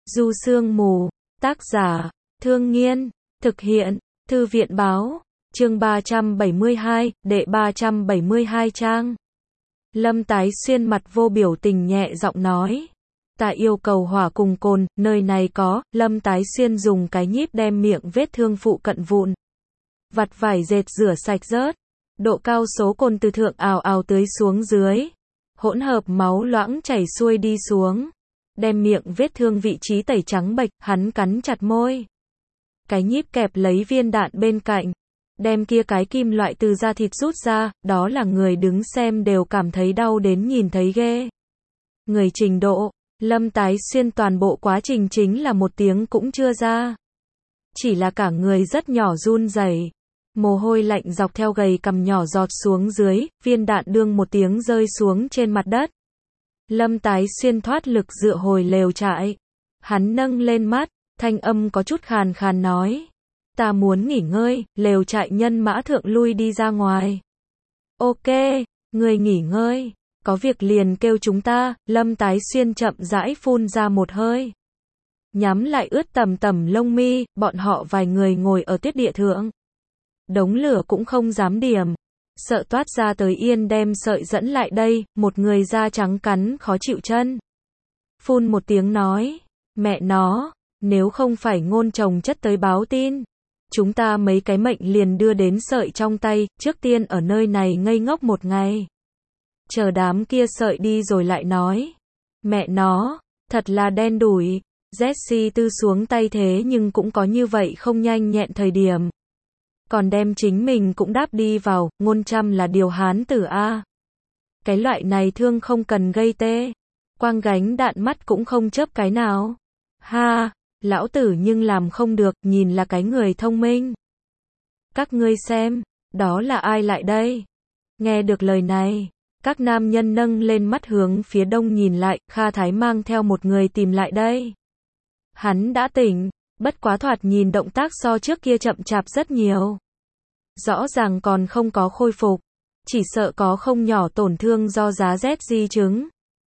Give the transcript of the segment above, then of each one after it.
Du Sương Mù, tác giả, Thương Nghiên, thực hiện, Thư viện Báo, chương 372, đệ 372 trang. Lâm Tái Xuyên mặt vô biểu tình nhẹ giọng nói. Ta yêu cầu hỏa cùng cồn, nơi này có. Lâm Tái Xuyên dùng cái nhíp đem miệng vết thương phụ cận vụn vặt vải dệt rửa sạch rớt. Độ cao số cồn từ thượng ào ào tưới xuống dưới. Hỗn hợp máu loãng chảy xuôi đi xuống. Đem miệng vết thương vị trí tẩy trắng bệch, hắn cắn chặt môi. Cái nhíp kẹp lấy viên đạn bên cạnh. Đem kia cái kim loại từ da thịt rút ra, đó là người đứng xem đều cảm thấy đau đến nhìn thấy ghê. Người trình độ, Lâm Tái Xuyên toàn bộ quá trình chính là một tiếng cũng chưa ra. Chỉ là cả người rất nhỏ run rẩy. Mồ hôi lạnh dọc theo gầy cằm nhỏ giọt xuống dưới, viên đạn đương một tiếng rơi xuống trên mặt đất. Lâm Tái Xuyên thoát lực dựa hồi lều trại. Hắn nâng lên mắt, thanh âm có chút khàn khàn nói. Ta muốn nghỉ ngơi, lều trại nhân mã thượng lui đi ra ngoài. Ok, người nghỉ ngơi, có việc liền kêu chúng ta. Lâm Tái Xuyên chậm rãi phun ra một hơi. Nhắm lại ướt tầm tầm lông mi, bọn họ vài người ngồi ở tuyết địa thượng. Đống lửa cũng không dám điểm. Sợ toát ra tới yên đem sợi dẫn lại đây, một người da trắng cắn khó chịu chân. Phun một tiếng nói, mẹ nó, nếu không phải ngôn chồng chất tới báo tin. Chúng ta mấy cái mệnh liền đưa đến sợi trong tay, trước tiên ở nơi này ngây ngốc một ngày. Chờ đám kia sợi đi rồi lại nói. Mẹ nó, thật là đen đủi. Jesse Tư xuống tay thế nhưng cũng có như vậy không nhanh nhẹn thời điểm. Còn đem chính mình cũng đáp đi vào, ngôn trăm là điều hán tử A. Cái loại này thương không cần gây tê. Quang gánh đạn mắt cũng không chớp cái nào. Ha, lão tử nhưng làm không được, nhìn là cái người thông minh. Các ngươi xem, đó là ai lại đây? Nghe được lời này, các nam nhân nâng lên mắt hướng phía đông nhìn lại, Kha Thái mang theo một người tìm lại đây. Hắn đã tỉnh, bất quá thoạt nhìn động tác so trước kia chậm chạp rất nhiều. Rõ ràng còn không có khôi phục, chỉ sợ có không nhỏ tổn thương do giá rét di chứng.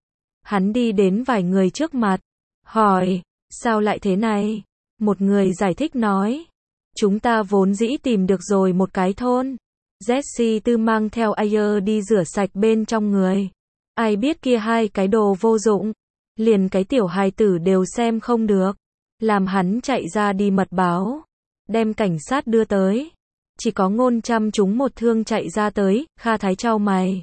Hắn đi đến vài người trước mặt, hỏi, sao lại thế này? Một người giải thích nói, chúng ta vốn dĩ tìm được rồi một cái thôn. Jesse Tư mang theo Ayer đi rửa sạch bên trong người. Ai biết kia hai cái đồ vô dụng, liền cái tiểu hài tử đều xem không được. Làm hắn chạy ra đi mật báo, đem cảnh sát đưa tới. Chỉ có ngôn trăm chúng một thương chạy ra tới. Kha Thái chau mày,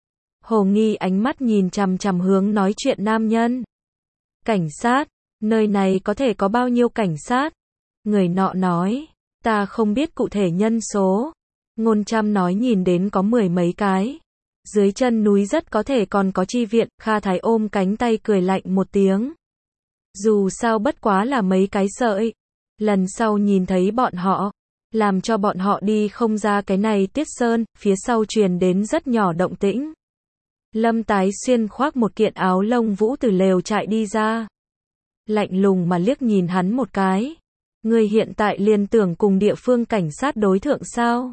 hồ nghi ánh mắt nhìn chằm chằm hướng nói chuyện nam nhân. Cảnh sát, nơi này có thể có bao nhiêu cảnh sát? Người nọ nói, ta không biết cụ thể nhân số. Ngôn trăm nói nhìn đến có 10 mấy cái. Dưới chân núi rất có thể còn có chi viện. Kha Thái ôm cánh tay cười lạnh một tiếng. Dù sao bất quá là mấy cái sợi. Lần sau nhìn thấy bọn họ, làm cho bọn họ đi không ra cái này Tiết Sơn. Phía sau truyền đến rất nhỏ động tĩnh. Lâm Tái Xuyên khoác một kiện áo lông vũ từ lều trại đi ra. Lạnh lùng mà liếc nhìn hắn một cái. Người hiện tại liền tưởng cùng địa phương cảnh sát đối thượng sao?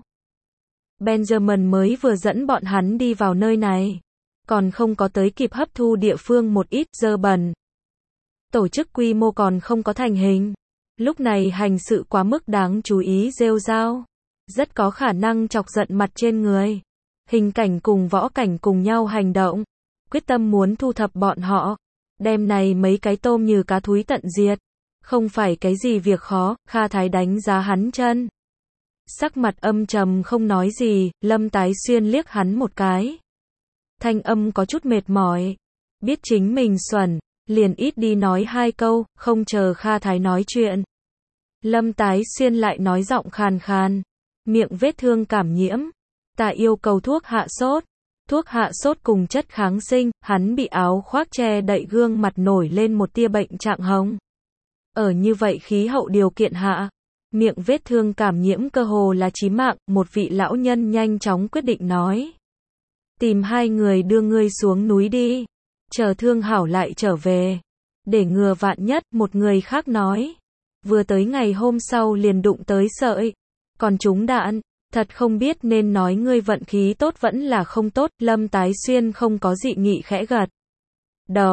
Benjamin mới vừa dẫn bọn hắn đi vào nơi này. Còn không có tới kịp hấp thu địa phương một ít dơ bẩn. Tổ chức quy mô còn không có thành hình. Lúc này hành sự quá mức đáng chú ý rêu rao. Rất có khả năng chọc giận mặt trên người. Hình cảnh cùng võ cảnh cùng nhau hành động. Quyết tâm muốn thu thập bọn họ. Đem này mấy cái tôm như cá thúi tận diệt. Không phải cái gì việc khó. Kha Thái đánh giá hắn chân. Sắc mặt âm trầm không nói gì. Lâm Tái Xuyên liếc hắn một cái. Thanh âm có chút mệt mỏi. Biết chính mình xuẩn, liền ít đi nói hai câu, không chờ Kha Thái nói chuyện. Lâm Tái Xuyên lại nói giọng khàn khàn. Miệng vết thương cảm nhiễm. Ta yêu cầu thuốc hạ sốt. Thuốc hạ sốt cùng chất kháng sinh. Hắn bị áo khoác che đậy gương mặt nổi lên một tia bệnh trạng hồng. Ở như vậy khí hậu điều kiện hạ, miệng vết thương cảm nhiễm cơ hồ là chí mạng. Một vị lão nhân nhanh chóng quyết định nói. Tìm hai người đưa ngươi xuống núi đi. Chờ thương hảo lại trở về. Để ngừa vạn nhất. Một người khác nói. Vừa tới ngày hôm sau liền đụng tới sợi. Còn trúng đạn. Thật không biết nên nói ngươi vận khí tốt vẫn là không tốt. Lâm Tái Xuyên không có dị nghị khẽ gật đầu.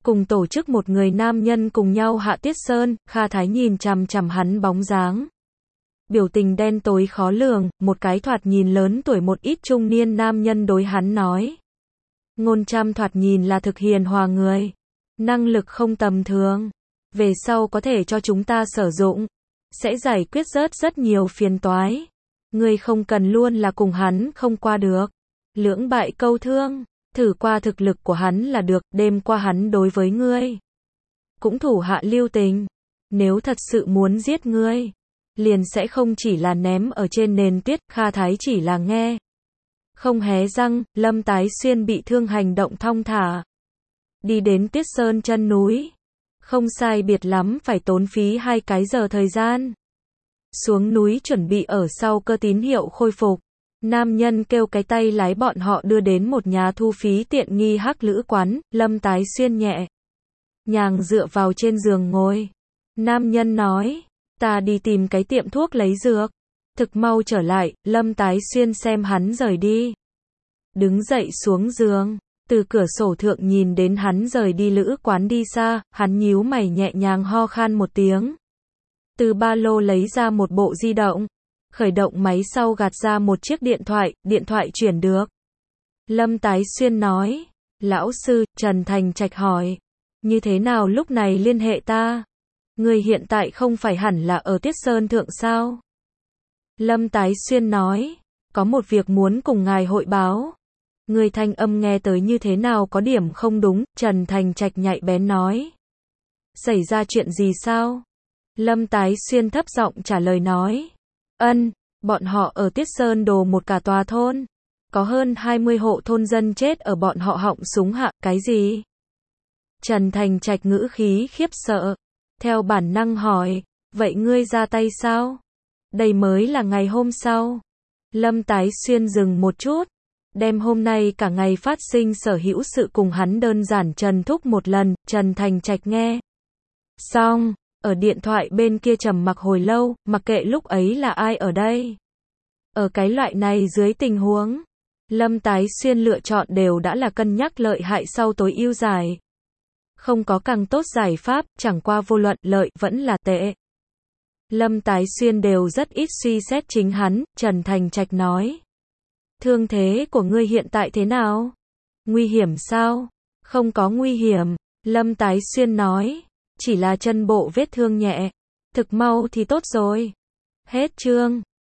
cùng tổ chức một người nam nhân cùng nhau hạ Tiết Sơn, Kha Thái nhìn chằm chằm hắn bóng dáng. Biểu tình đen tối khó lường, một cái thoạt nhìn lớn tuổi một ít trung niên nam nhân đối hắn nói. Ngôn Trâm thoạt nhìn là thực hiền hòa người. Năng lực không tầm thường. Về sau có thể cho chúng ta sử dụng. Sẽ giải quyết rất nhiều phiền toái. Ngươi không cần luôn là cùng hắn không qua được. Lưỡng bại câu thương. Thử qua thực lực của hắn là được, đêm qua hắn đối với ngươi. Cũng thủ hạ lưu tình. Nếu thật sự muốn giết ngươi. Liền sẽ không chỉ là ném ở trên nền tuyết, Kha Thái chỉ là nghe. Không hé răng, Lâm Tái Xuyên bị thương hành động thong thả. Đi đến Tiết Sơn chân núi. Không sai biệt lắm phải tốn phí 2 cái giờ thời gian. Xuống núi chuẩn bị ở sau cơ tín hiệu khôi phục. Nam nhân kêu cái tay lái bọn họ đưa đến một nhà thu phí tiện nghi hắc lữ quán, Lâm Tái Xuyên nhẹ nhàng dựa vào trên giường ngồi. Nam nhân nói, ta đi tìm cái tiệm thuốc lấy dược. Thực mau trở lại, Lâm Tái Xuyên xem hắn rời đi. Đứng dậy xuống giường, từ cửa sổ thượng nhìn đến hắn rời đi lữ quán đi xa, hắn nhíu mày nhẹ nhàng ho khan một tiếng. Từ ba lô lấy ra một bộ di động. Khởi động máy sau gạt ra một chiếc điện thoại chuyển được. Lâm Tái Xuyên nói, lão sư, Trần Thành Trạch hỏi, như thế nào lúc này liên hệ ta? Người hiện tại không phải hẳn là ở Tiết Sơn Thượng sao? Lâm Tái Xuyên nói, có một việc muốn cùng ngài hội báo. Người thanh âm nghe tới như thế nào có điểm không đúng, Trần Thành Trạch nhạy bén nói. Xảy ra chuyện gì sao? Lâm Tái Xuyên thấp giọng trả lời nói. Bọn họ ở Tiết Sơn đổ một cả tòa thôn. Có hơn 20 hộ thôn dân chết ở bọn họ họng súng hạ, cái gì? Trần Thành Trạch ngữ khí khiếp sợ. Theo bản năng hỏi, vậy ngươi ra tay sao? Đây mới là ngày hôm sau. Lâm Tái Xuyên dừng một chút. Đem hôm nay cả ngày phát sinh sở hữu sự cùng hắn đơn giản trần thúc một lần, Trần Thành Trạch nghe. Xong, ở điện thoại bên kia trầm mặc hồi lâu, mặc kệ lúc ấy là ai ở đây. Ở cái loại này dưới tình huống, Lâm Tái Xuyên lựa chọn đều đã là cân nhắc lợi hại sau tối ưu giải. Không có càng tốt giải pháp, chẳng qua vô luận lợi vẫn là tệ. Lâm Tái Xuyên đều rất ít suy xét chính hắn, Trần Thành Trạch nói. Thương thế của ngươi hiện tại thế nào? Nguy hiểm sao? Không có nguy hiểm, Lâm Tái Xuyên nói. Chỉ là chân bộ vết thương nhẹ. Thực mau thì tốt rồi. Hết chương.